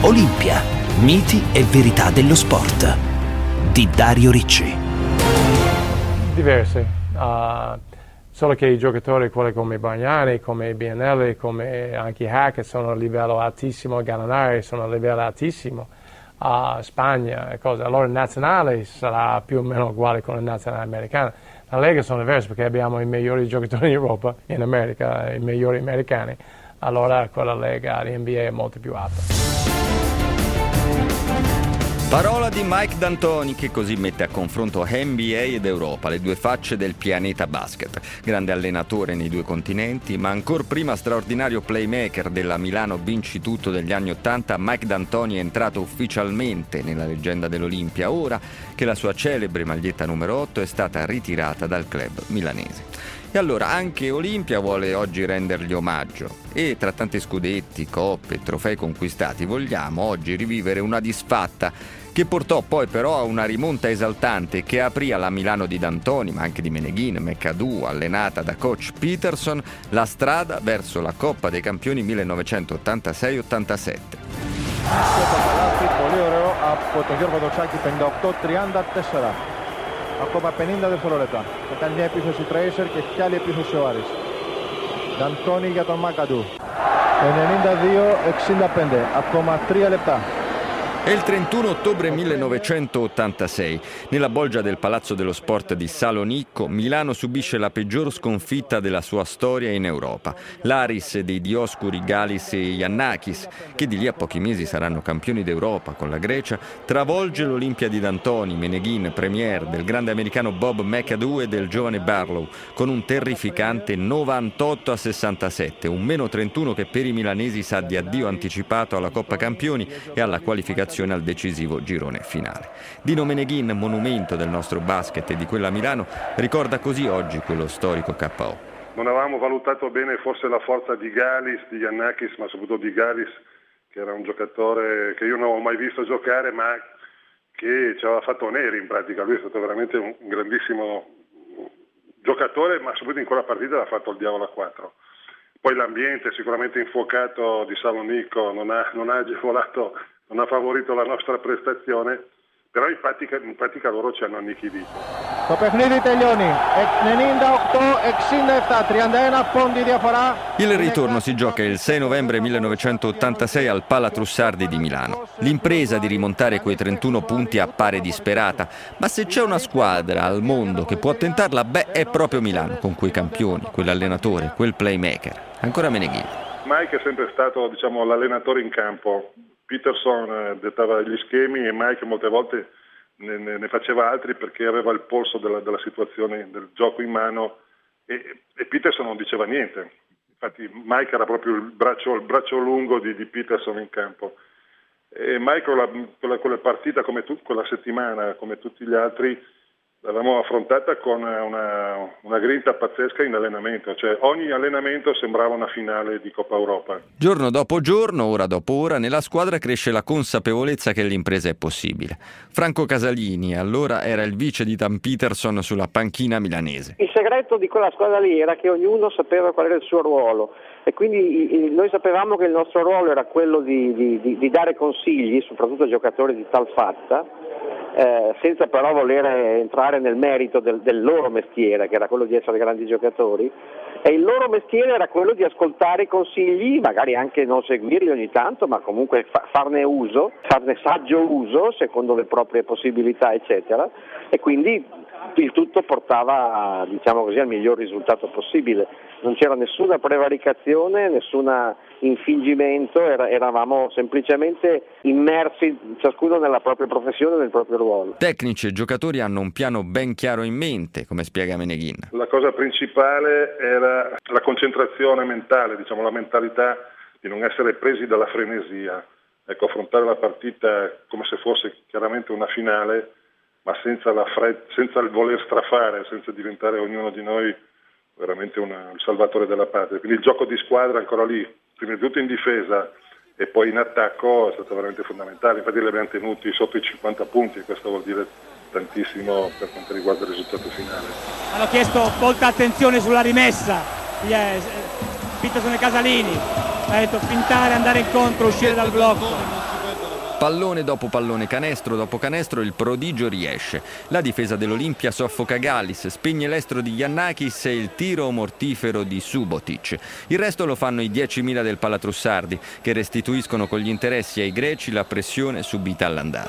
Olimpia, miti e verità dello sport, di Dario Ricci. Diversi, solo che i giocatori, quelli come Bargnani, come Bianelli, come anche Hackett sono a livello altissimo, Gallinari sono a livello altissimo, Spagna e cose. Allora il nazionale sarà più o meno uguale con il nazionale americano. La Lega sono diverse perché abbiamo i migliori giocatori in Europa, in America, i migliori americani. Allora quella Lega di NBA è molto più alta. Parola di Mike D'Antoni, che così mette a confronto NBA ed Europa, le due facce del pianeta basket. Grande allenatore nei due continenti, ma ancor prima straordinario playmaker della Milano vincitutto degli anni '80, Mike D'Antoni è entrato ufficialmente nella leggenda dell'Olimpia, ora che la sua celebre maglietta numero 8 è stata ritirata dal club milanese. E allora anche Olimpia vuole oggi rendergli omaggio e tra tanti scudetti, coppe e trofei conquistati vogliamo oggi rivivere una disfatta che portò poi però a una rimonta esaltante che aprì alla Milano di D'Antoni, ma anche di Meneghin, McAdoo, allenata da coach Peterson, la strada verso la Coppa dei Campioni 1986-87. Πολύ ωραίο από τον Γιώργο Δοξάκη, 58-34. Ακόμα 50 δευτερόλεπτα. Θα κάνει μια επίθεση Tracer και κι άλλη επίθεση ο Άρης. D'Antoni για τον Μακαντού. 92-65. Ακόμα 3 λεπτά. È il 31 ottobre 1986. Nella bolgia del Palazzo dello Sport di Salonicco, Milano subisce la peggior sconfitta della sua storia in Europa. L'Aris dei Dioscuri, Galis e Giannakis, che di lì a pochi mesi saranno campioni d'Europa con la Grecia, travolge l'Olimpia di D'Antoni, Meneghin, Premier, del grande americano Bob McAdoo e del giovane Barlow, con un terrificante 98-67, un meno 31 che per i milanesi sa di addio anticipato alla Coppa Campioni e alla qualificazione al decisivo girone finale. Dino Meneghin, monumento del nostro basket e di quella Milano, ricorda così oggi quello storico KO. Non avevamo valutato bene forse la forza di Galis, di Giannakis, ma soprattutto di Galis, che era un giocatore che io non avevo mai visto giocare, ma che ci aveva fatto oneri in pratica. Lui è stato veramente un grandissimo giocatore, ma soprattutto in quella partita l'ha fatto il diavolo a 4. Poi l'ambiente sicuramente infuocato di Salonicco non ha agevolato, non ha favorito la nostra prestazione, però in pratica loro ci hanno annichilito. Το παιχνίδι τελειώνει. 98-67, 31 punti διαφορά. Il ritorno si gioca il 6 novembre 1986 al Pala Trussardi di Milano. L'impresa di rimontare quei 31 punti appare disperata, ma se c'è una squadra al mondo che può tentarla, è proprio Milano, con quei campioni, quell'allenatore, quel playmaker. Ancora Meneghin. Mike è sempre stato, l'allenatore in campo. Peterson dettava gli schemi e Mike molte volte ne faceva altri perché aveva il polso della situazione, del gioco in mano e Peterson non diceva niente. Infatti Mike era proprio il braccio lungo di Peterson in campo. E Mike quella partita, quella settimana, come tutti gli altri, l'avevamo affrontata con una grinta pazzesca in allenamento, cioè ogni allenamento sembrava una finale di Coppa Europa. Giorno dopo giorno, ora dopo ora, nella squadra cresce la consapevolezza che l'impresa è possibile. Franco Casalini allora era il vice di Dan Peterson sulla panchina milanese. Il segreto di quella squadra lì era che ognuno sapeva qual era il suo ruolo e quindi noi sapevamo che il nostro ruolo era quello di dare consigli, soprattutto a giocatori di tal fatta, senza però voler entrare nel merito del loro mestiere, che era quello di essere grandi giocatori, e il loro mestiere era quello di ascoltare i consigli, magari anche non seguirli ogni tanto, ma comunque farne saggio uso secondo le proprie possibilità, eccetera, e quindi il tutto portava, al miglior risultato possibile. Non c'era nessuna prevaricazione, nessun infingimento, eravamo semplicemente immersi ciascuno nella propria professione, nel proprio ruolo. Tecnici e giocatori hanno un piano ben chiaro in mente, come spiega Meneghin. La cosa principale era la concentrazione mentale, la mentalità di non essere presi dalla frenesia. Affrontare la partita come se fosse chiaramente una finale, ma senza il voler strafare, senza diventare ognuno di noi veramente il salvatore della patria. Quindi il gioco di squadra ancora lì, prima di tutto in difesa e poi in attacco, è stato veramente fondamentale. Infatti li abbiamo tenuti sotto i 50 punti e questo vuol dire tantissimo per quanto riguarda il risultato finale. Hanno chiesto molta attenzione sulla rimessa, Peterson e Casalini, ha detto pintare, andare incontro, uscire dal blocco. Pallone dopo pallone, canestro dopo canestro, il prodigio riesce. La difesa dell'Olimpia soffoca Gallis, spegne l'estro di Giannakis e il tiro mortifero di Subotic. Il resto lo fanno i 10.000 del Palatrussardi, che restituiscono con gli interessi ai greci la pressione subita all'andata.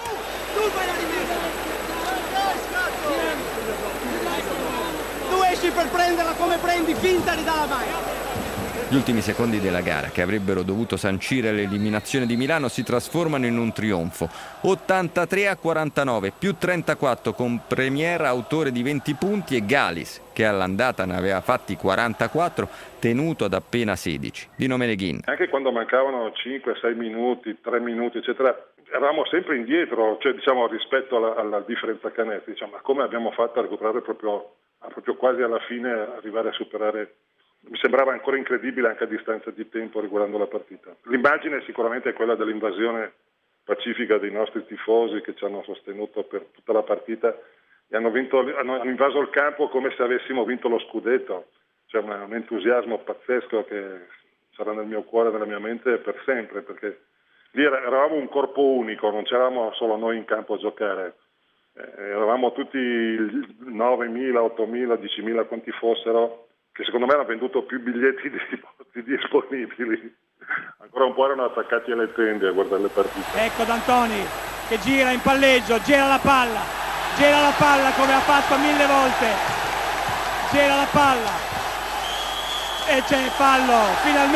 Tu esci per prenderla come prendi, finta di dalla mano. Gli ultimi secondi della gara, che avrebbero dovuto sancire l'eliminazione di Milano, si trasformano in un trionfo. 83-49, più 34 con Premier, autore di 20 punti, e Gallis, che all'andata ne aveva fatti 44, tenuto ad appena 16. Dino Meneghin. Anche quando mancavano 5, 6 minuti, 3 minuti, eccetera, eravamo sempre indietro, cioè diciamo rispetto alla differenza canestri, diciamo, ma come abbiamo fatto a recuperare proprio quasi alla fine, arrivare a superare. Mi sembrava ancora incredibile anche a distanza di tempo riguardando la partita. L'immagine sicuramente è quella dell'invasione pacifica dei nostri tifosi che ci hanno sostenuto per tutta la partita e hanno invaso il campo come se avessimo vinto lo scudetto. C'è un entusiasmo pazzesco che sarà nel mio cuore e nella mia mente per sempre, perché lì eravamo un corpo unico, non c'eravamo solo noi in campo a giocare. Eravamo tutti 9.000, 8.000, 10.000 quanti fossero, che secondo me hanno venduto più biglietti dei posti disponibili. Ancora un po' erano attaccati alle tende a guardare le partite. Ecco D'Antoni che gira in palleggio, gira la palla come ha fatto 1000 volte, gira la palla e c'è fallo,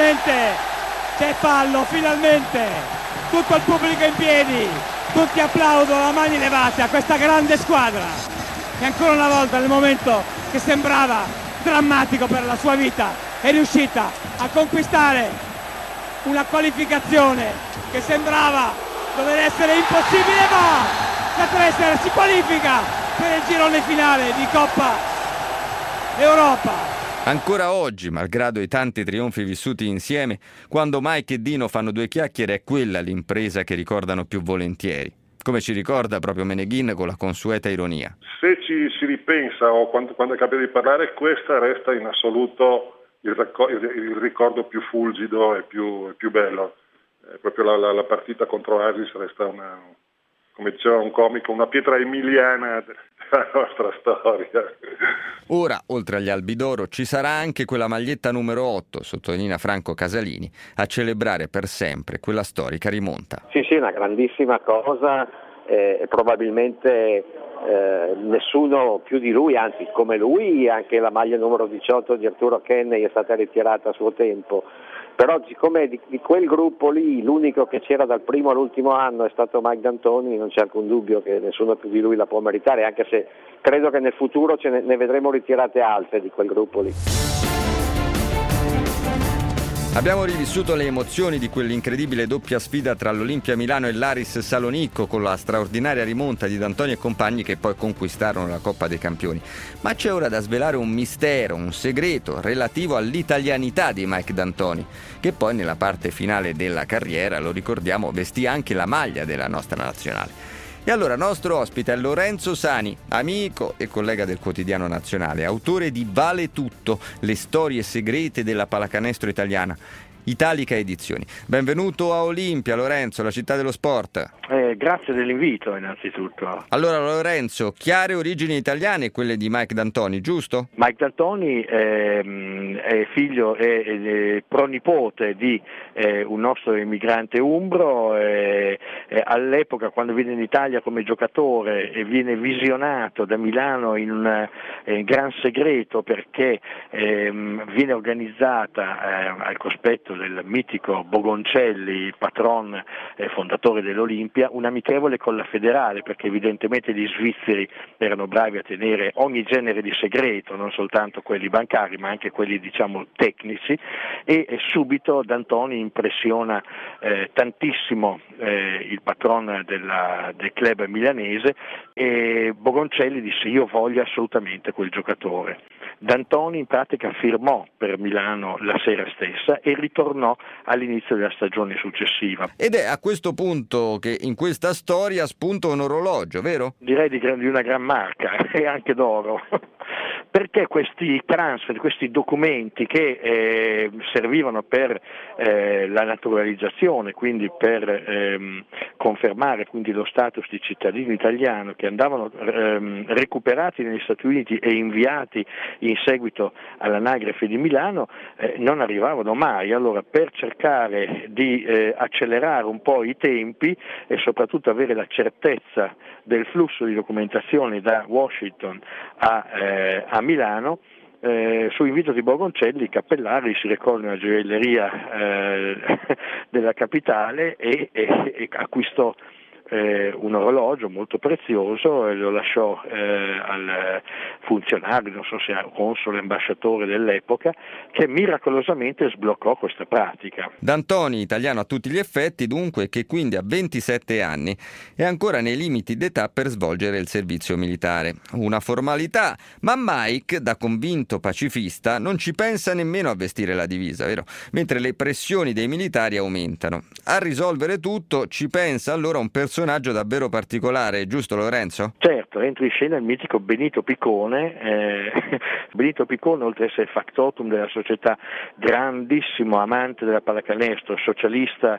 finalmente, tutto il pubblico in piedi, tutti applaudono a mani levate a questa grande squadra che ancora una volta, nel momento che sembrava drammatico per la sua vita, è riuscita a conquistare una qualificazione che sembrava dover essere impossibile, ma la Treser si qualifica per il girone finale di Coppa Europa. Ancora oggi, malgrado i tanti trionfi vissuti insieme, quando Mike e Dino fanno due chiacchiere è quella l'impresa che ricordano più volentieri. Come ci ricorda proprio Meneghin con la consueta ironia. Se ci si ripensa o quando capita di parlare, questa resta in assoluto il ricordo più fulgido e più bello. Proprio la partita contro Asis resta come diceva un comico, una pietra emiliana della nostra storia. Ora, oltre agli Albi d'Oro, ci sarà anche quella maglietta numero 8, sottolinea Franco Casalini, a celebrare per sempre quella storica rimonta. Sì, una grandissima cosa, probabilmente nessuno più di lui, anzi come lui, anche la maglia numero 18 di Arturo Kenney è stata ritirata a suo tempo. Però siccome di quel gruppo lì l'unico che c'era dal primo all'ultimo anno è stato Mike D'Antoni, non c'è alcun dubbio che nessuno più di lui la può meritare, anche se credo che nel futuro ne vedremo ritirate altre di quel gruppo lì. Abbiamo rivissuto le emozioni di quell'incredibile doppia sfida tra l'Olimpia Milano e l'Aris Salonicco, con la straordinaria rimonta di D'Antoni e compagni che poi conquistarono la Coppa dei Campioni. Ma c'è ora da svelare un mistero, un segreto relativo all'italianità di Mike D'Antoni, che poi nella parte finale della carriera, lo ricordiamo, vestì anche la maglia della nostra nazionale. E allora nostro ospite è Lorenzo Sani, amico e collega del Quotidiano Nazionale, autore di Vale Tutto, le storie segrete della pallacanestro italiana, Italica Edizioni. Benvenuto a Olimpia, Lorenzo, la città dello sport. Grazie dell'invito innanzitutto. Allora Lorenzo, chiare origini italiane quelle di Mike D'Antoni, giusto? Mike D'Antoni è figlio e pronipote di un nostro immigrante umbro, all'epoca quando viene in Italia come giocatore e viene visionato da Milano in gran segreto perché viene organizzata al cospetto del mitico Bogoncelli, patron fondatore dell'Olimpia, un'amichevole con la Federale, perché evidentemente gli svizzeri erano bravi a tenere ogni genere di segreto, non soltanto quelli bancari ma anche quelli diciamo tecnici, e subito D'Antoni impressiona tantissimo il patron del club milanese, e Bogoncelli disse: io voglio assolutamente quel giocatore. D'Antoni in pratica firmò per Milano la sera stessa e ritornò all'inizio della stagione successiva. Ed è a questo punto che in questa storia spunta un orologio, vero? Direi di una gran marca e anche d'oro. Perché questi transfer, questi documenti che servivano per la naturalizzazione, quindi per confermare quindi lo status di cittadino italiano, che andavano recuperati negli Stati Uniti e inviati in seguito all'anagrafe di Milano, non arrivavano mai. Allora, per cercare di accelerare un po' i tempi e soprattutto avere la certezza del flusso di documentazione da Washington a Milano, su invito di Borgoncelli, i cappellari si recò nella gioielleria della capitale e acquistò un orologio molto prezioso e lo lasciò al funzionario, non so se era console, ambasciatore dell'epoca, che miracolosamente sbloccò questa pratica. D'Antoni, italiano a tutti gli effetti, dunque, che quindi a 27 anni è ancora nei limiti d'età per svolgere il servizio militare. Una formalità, ma Mike, da convinto pacifista, non ci pensa nemmeno a vestire la divisa, vero? Mentre le pressioni dei militari aumentano. A risolvere tutto ci pensa allora un personaggio davvero particolare, giusto Lorenzo? Certo, entra in scena il mitico Benito Piccone. Benito Piccone, oltre ad essere factotum della società, grandissimo amante della pallacanestro, socialista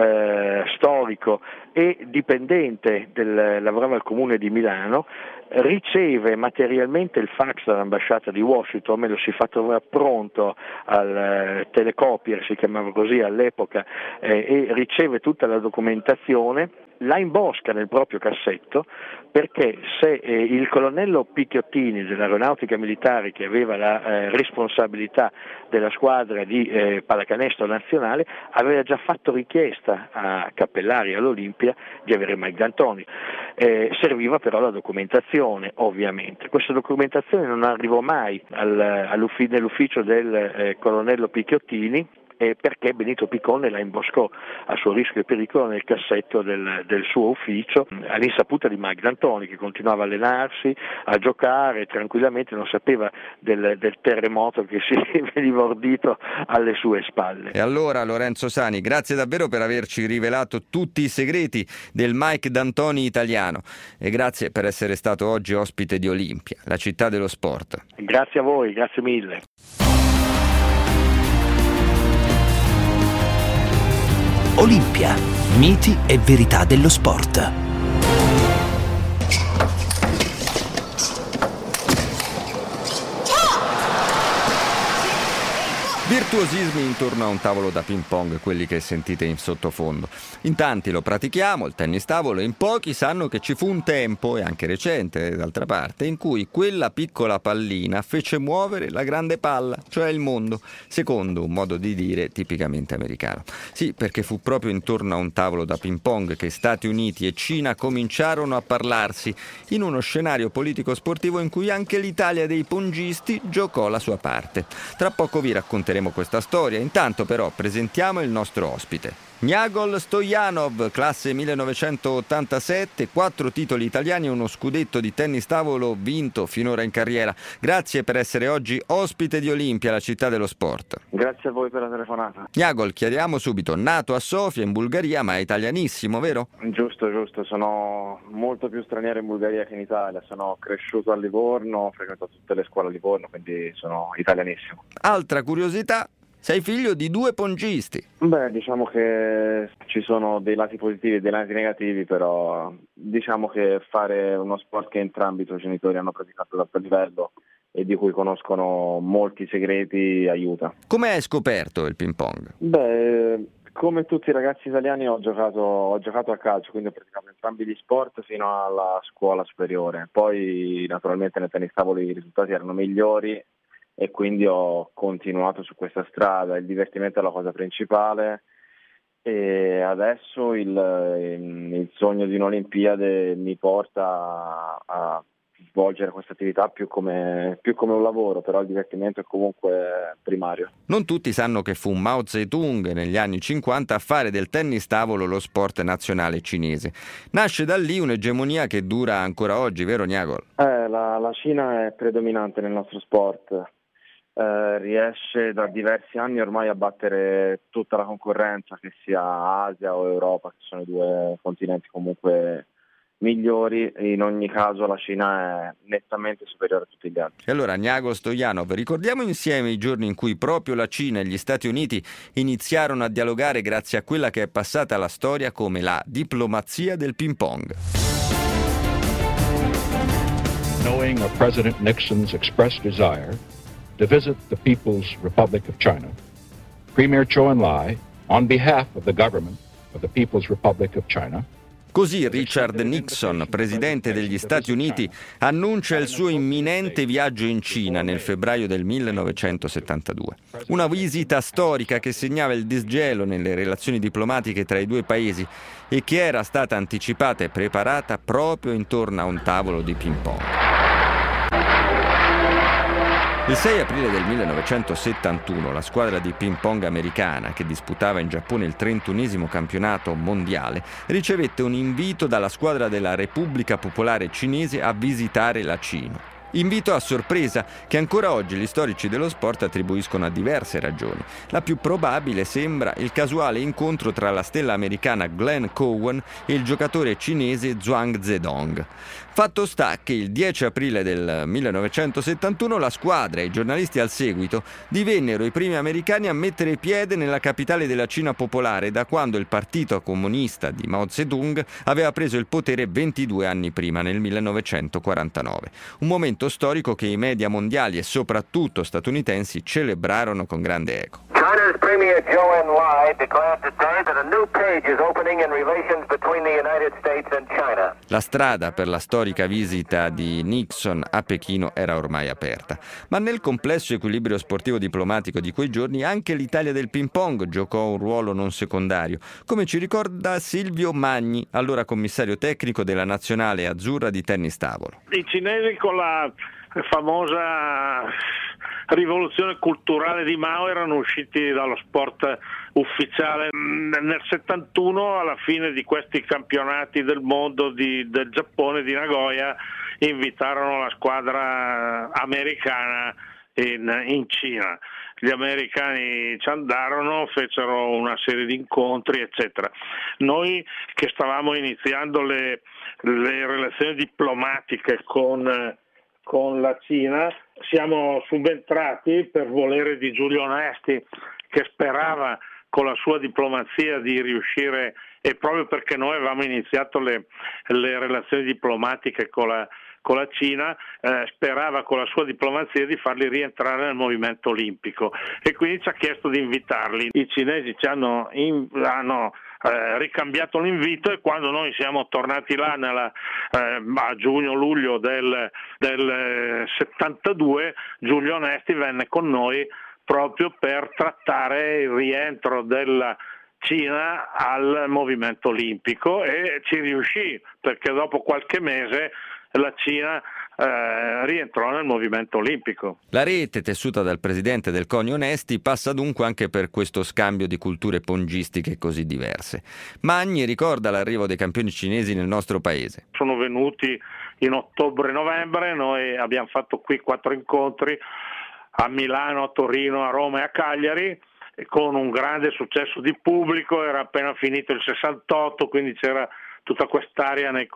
storico e dipendente lavorava al comune di Milano, riceve materialmente il fax dall'ambasciata di Washington, me lo si fa trovare pronto al telecopier, si chiamava così all'epoca, e riceve tutta la documentazione, la imbosca nel proprio cassetto, perché se il colonnello Picchiottini dell'Aeronautica Militare, che aveva la responsabilità della squadra di pallacanestro nazionale, aveva già fatto richiesta a Cappellari all'Olimpia di avere Mike D'Antoni, serviva però la documentazione, ovviamente. Questa documentazione non arrivò mai nell'ufficio del colonnello Picchiottini, perché Benito Piccone la imboscò a suo rischio e pericolo nel cassetto del suo ufficio, all'insaputa di Mike D'Antoni, che continuava a allenarsi, a giocare tranquillamente, non sapeva del terremoto che si veniva ordito alle sue spalle. E allora, Lorenzo Sani, grazie davvero per averci rivelato tutti i segreti del Mike D'Antoni italiano e grazie per essere stato oggi ospite di Olimpia, la città dello sport. Grazie a voi, grazie mille. Olimpia, miti e verità dello sport. Virtuosismi intorno a un tavolo da ping pong, quelli che sentite in sottofondo. In tanti lo pratichiamo, il tennis tavolo, e in pochi sanno che ci fu un tempo, e anche recente d'altra parte, in cui quella piccola pallina fece muovere la grande palla, cioè il mondo, secondo un modo di dire tipicamente americano. Sì, perché fu proprio intorno a un tavolo da ping pong che Stati Uniti e Cina cominciarono a parlarsi, in uno scenario politico-sportivo in cui anche l'Italia dei pongisti giocò la sua parte. Tra poco vi racconteremo questa storia, intanto però presentiamo il nostro ospite. Njagol Stojanov, classe 1987, 4 titoli italiani e uno scudetto di tennis tavolo vinto finora in carriera. Grazie per essere oggi ospite di Olimpia, la città dello sport. Grazie a voi per la telefonata. Njagol, chiariamo subito, nato a Sofia in Bulgaria, ma è italianissimo, vero? Giusto, sono molto più straniero in Bulgaria che in Italia, sono cresciuto a Livorno, ho frequentato tutte le scuole a Livorno, quindi sono italianissimo. Altra curiosità, sei figlio di 2 pongisti. Beh, diciamo che ci sono dei lati positivi e dei lati negativi, però diciamo che fare uno sport che entrambi i tuoi genitori hanno praticato ad alto livello e di cui conoscono molti segreti aiuta. Come hai scoperto il ping pong? Beh, come tutti i ragazzi italiani ho giocato a calcio, quindi ho praticato entrambi gli sport fino alla scuola superiore. Poi naturalmente nel tennis tavolo i risultati erano migliori e quindi ho continuato su questa strada. Il divertimento è la cosa principale e adesso il sogno di un'Olimpiade mi porta a svolgere questa attività più come un lavoro, però il divertimento è comunque primario. Non tutti sanno che fu Mao Zedong negli anni 50 a fare del tennis tavolo lo sport nazionale cinese. Nasce da lì un'egemonia che dura ancora oggi, vero Njagol? La Cina è predominante nel nostro sport. Riesce da diversi anni ormai a battere tutta la concorrenza, che sia Asia o Europa, che sono i 2 continenti comunque migliori, in ogni caso la Cina è nettamente superiore a tutti gli altri. E allora, Niago Stojanov, ricordiamo insieme i giorni in cui proprio la Cina e gli Stati Uniti iniziarono a dialogare grazie a quella che è passata alla storia come la diplomazia del ping pong. Knowing of President Nixon's expressed desire to visit the People's Republic of China, Premier Zhou Enlai, on behalf of the government of the People's Republic of China. Così Richard Nixon, presidente degli Stati Uniti, annuncia il suo imminente viaggio in Cina nel febbraio del 1972. Una visita storica che segnava il disgelo nelle relazioni diplomatiche tra i due paesi e che era stata anticipata e preparata proprio intorno a un tavolo di ping pong. Il 6 aprile del 1971 la squadra di ping pong americana, che disputava in Giappone il 31esimo campionato mondiale, ricevette un invito dalla squadra della Repubblica Popolare Cinese a visitare la Cina. Invito a sorpresa che ancora oggi gli storici dello sport attribuiscono a diverse ragioni. La più probabile sembra il casuale incontro tra la stella americana Glenn Cowan e il giocatore cinese Zhuang Zedong. Fatto sta che il 10 aprile del 1971 la squadra e i giornalisti al seguito divennero i primi americani a mettere piede nella capitale della Cina popolare da quando il partito comunista di Mao Zedong aveva preso il potere 22 anni prima, nel 1949. Un momento storico che i media mondiali e soprattutto statunitensi celebrarono con grande eco. China's Premier Zhou Enlai declared today that a new page is opening in relations between the United States and China. La strada per la storica visita di Nixon a Pechino era ormai aperta, ma nel complesso equilibrio sportivo diplomatico di quei giorni anche l'Italia del ping pong giocò un ruolo non secondario, come ci ricorda Silvio Magni, allora commissario tecnico della nazionale azzurra di tennis tavolo. I cinesi con la famosa rivoluzione culturale di Mao erano usciti dallo sport ufficiale. Nel 71, alla fine di questi campionati del mondo del Giappone, di Nagoya, invitarono la squadra americana in Cina. Gli americani ci andarono, fecero una serie di incontri, eccetera. Noi che stavamo iniziando le relazioni diplomatiche con la Cina, siamo subentrati per volere di Giulio Onesti, che sperava con la sua diplomazia di riuscire, e proprio perché noi avevamo iniziato le relazioni diplomatiche con la Cina, sperava con la sua diplomazia di farli rientrare nel movimento olimpico, e quindi ci ha chiesto di invitarli. I cinesi ci hanno ricambiato l'invito, e quando noi siamo tornati là a giugno-luglio del 72, Giulio Onesti venne con noi proprio per trattare il rientro della Cina al movimento olimpico, e ci riuscì, perché dopo qualche mese la Cina rientrò nel movimento olimpico. La rete tessuta dal presidente del CONI Onesti passa dunque anche per questo scambio di culture pongistiche così diverse. Magni ricorda l'arrivo dei campioni cinesi nel nostro paese. Sono venuti in ottobre-novembre, noi abbiamo fatto qui 4 incontri a Milano, a Torino, a Roma e a Cagliari, con un grande successo di pubblico. Era appena finito il 68, quindi c'era tutta quest'area nei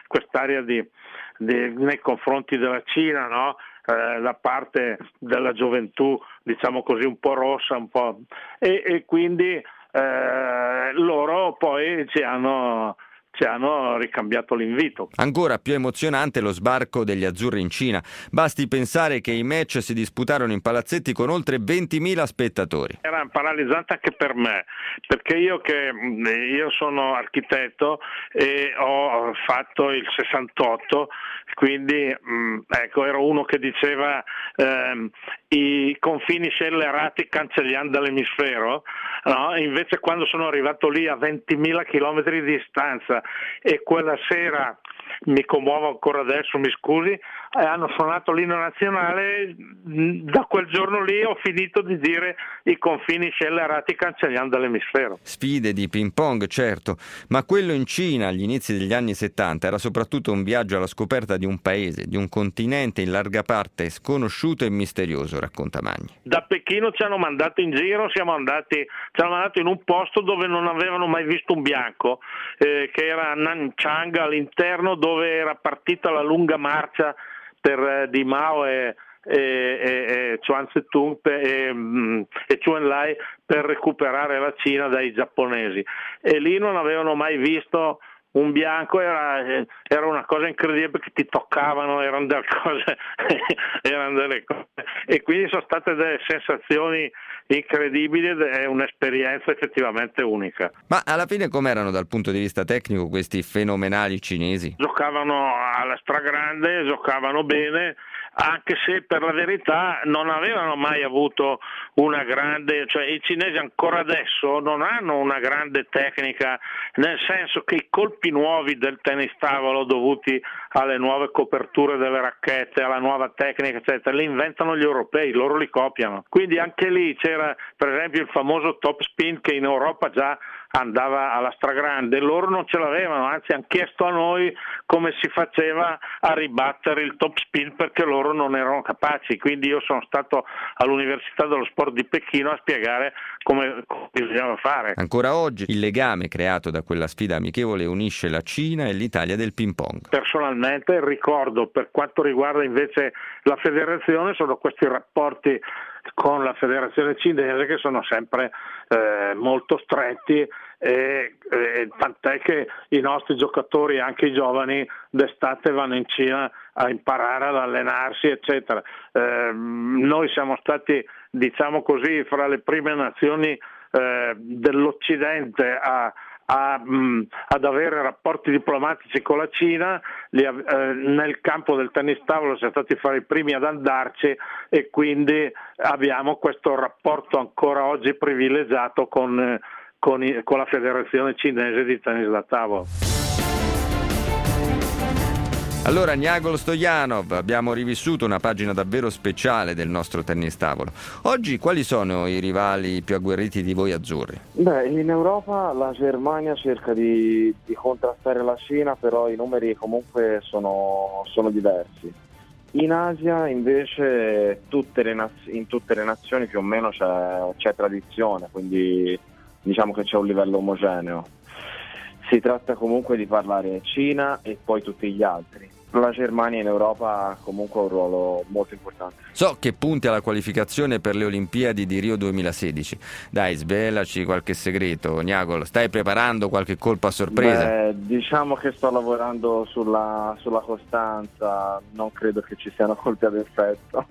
confronti della Cina, no? Da parte della gioventù, diciamo così, un po' rossa, un po', e quindi loro poi ci hanno ricambiato l'invito. Ancora più emozionante lo sbarco degli azzurri in Cina. Basti pensare che i match si disputarono in palazzetti con oltre 20.000 spettatori. Era paralizzante anche per me, perché io sono architetto e ho fatto il 68, quindi ero uno che diceva i confini scellerati cancelliamo dall'emisfero, no? Invece quando sono arrivato lì a 20.000 chilometri di distanza, e quella sera, mi commuovo ancora adesso, mi scusi, hanno suonato l'inno nazionale, da quel giorno lì ho finito di dire i confini scellerati cancelliamo dall'emisfero. Sfide di ping pong, certo, ma quello in Cina agli inizi degli anni 70 era soprattutto un viaggio alla scoperta di un paese, di un continente in larga parte sconosciuto e misterioso, racconta Magni. Da Pechino ci hanno mandato in giro, ci hanno mandato in un posto dove non avevano mai visto un bianco, che era Nanchang all'interno, dove era partita la lunga marcia per Di Mao e Chuan Tse-tung e Chou Enlai per recuperare la Cina dai giapponesi, e lì non avevano mai visto un bianco, era una cosa incredibile perché ti toccavano, erano delle cose e quindi sono state delle sensazioni incredibili ed è un'esperienza effettivamente unica. Ma alla fine com'erano dal punto di vista tecnico questi fenomenali cinesi? Giocavano alla stragrande, giocavano bene, anche se per la verità non avevano mai avuto una grande, cioè i cinesi ancora adesso non hanno una grande tecnica, nel senso che i colpi nuovi del tennis tavolo dovuti alle nuove coperture delle racchette, alla nuova tecnica eccetera, li inventano gli europei, loro li copiano, quindi anche lì c'era per esempio il famoso top spin che in Europa già andava alla stragrande, loro non ce l'avevano, anzi hanno chiesto a noi come si faceva a ribattere il top spin perché loro non erano capaci, quindi io sono stato all'Università dello Sport di Pechino a spiegare come bisognava fare. Ancora oggi il legame creato da quella sfida amichevole unisce la Cina e l'Italia del ping pong. Personalmente ricordo, per quanto riguarda invece la federazione, sono questi rapporti con la federazione cinese che sono sempre molto stretti e tant'è che i nostri giocatori, anche i giovani, d'estate vanno in Cina a imparare ad allenarsi eccetera. Noi siamo stati, diciamo così, fra le prime nazioni dell'Occidente ad avere rapporti diplomatici con la Cina, nel campo del tennis tavolo siamo stati fra i primi ad andarci e quindi abbiamo questo rapporto ancora oggi privilegiato con la Federazione Cinese di Tennis da Tavolo. Allora, Niagolo Stojanov, abbiamo rivissuto una pagina davvero speciale del nostro tennis tavolo. Oggi quali sono i rivali più agguerriti di voi azzurri? Beh, in Europa la Germania cerca di contrastare la Cina, però i numeri comunque sono diversi. In Asia invece in tutte le nazioni più o meno c'è tradizione, quindi diciamo che c'è un livello omogeneo. Si tratta comunque di parlare Cina e poi tutti gli altri. La Germania in Europa comunque ha un ruolo molto importante. So che punti alla qualificazione per le Olimpiadi di Rio 2016. Dai, svelaci qualche segreto. Niagolo, stai preparando qualche colpo a sorpresa? Diciamo che sto lavorando sulla costanza, non credo che ci siano colpi ad effetto.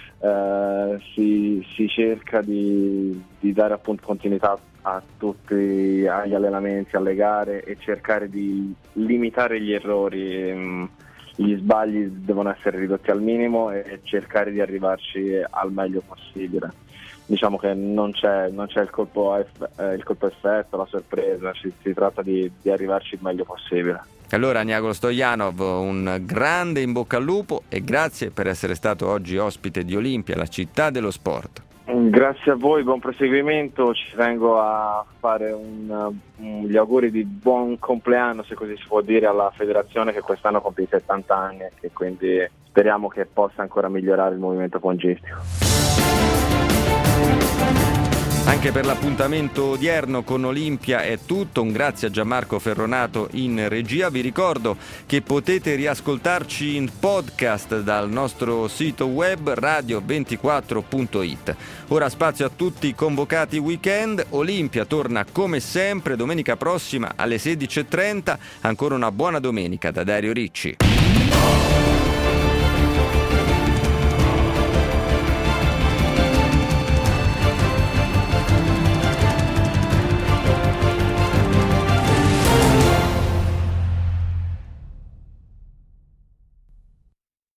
Si cerca di dare appunto continuità a tutti agli allenamenti, alle gare e cercare di limitare gli errori. Gli sbagli devono essere ridotti al minimo e cercare di arrivarci al meglio possibile. Diciamo che non c'è il colpo effetto, la sorpresa, si tratta di arrivarci il meglio possibile. Allora, Niagolo Stojanov, un grande in bocca al lupo e grazie per essere stato oggi ospite di Olimpia, la città dello sport. Grazie a voi, buon proseguimento, ci vengo a fare gli auguri di buon compleanno, se così si può dire, alla federazione che quest'anno compie 70 anni e quindi speriamo che possa ancora migliorare il movimento pongistico. Anche per l'appuntamento odierno con Olimpia è tutto, un grazie a Gianmarco Ferronato in regia. Vi ricordo che potete riascoltarci in podcast dal nostro sito web radio24.it. Ora spazio a tutti i convocati weekend. Olimpia torna come sempre domenica prossima alle 16:30. Ancora una buona domenica da Dario Ricci.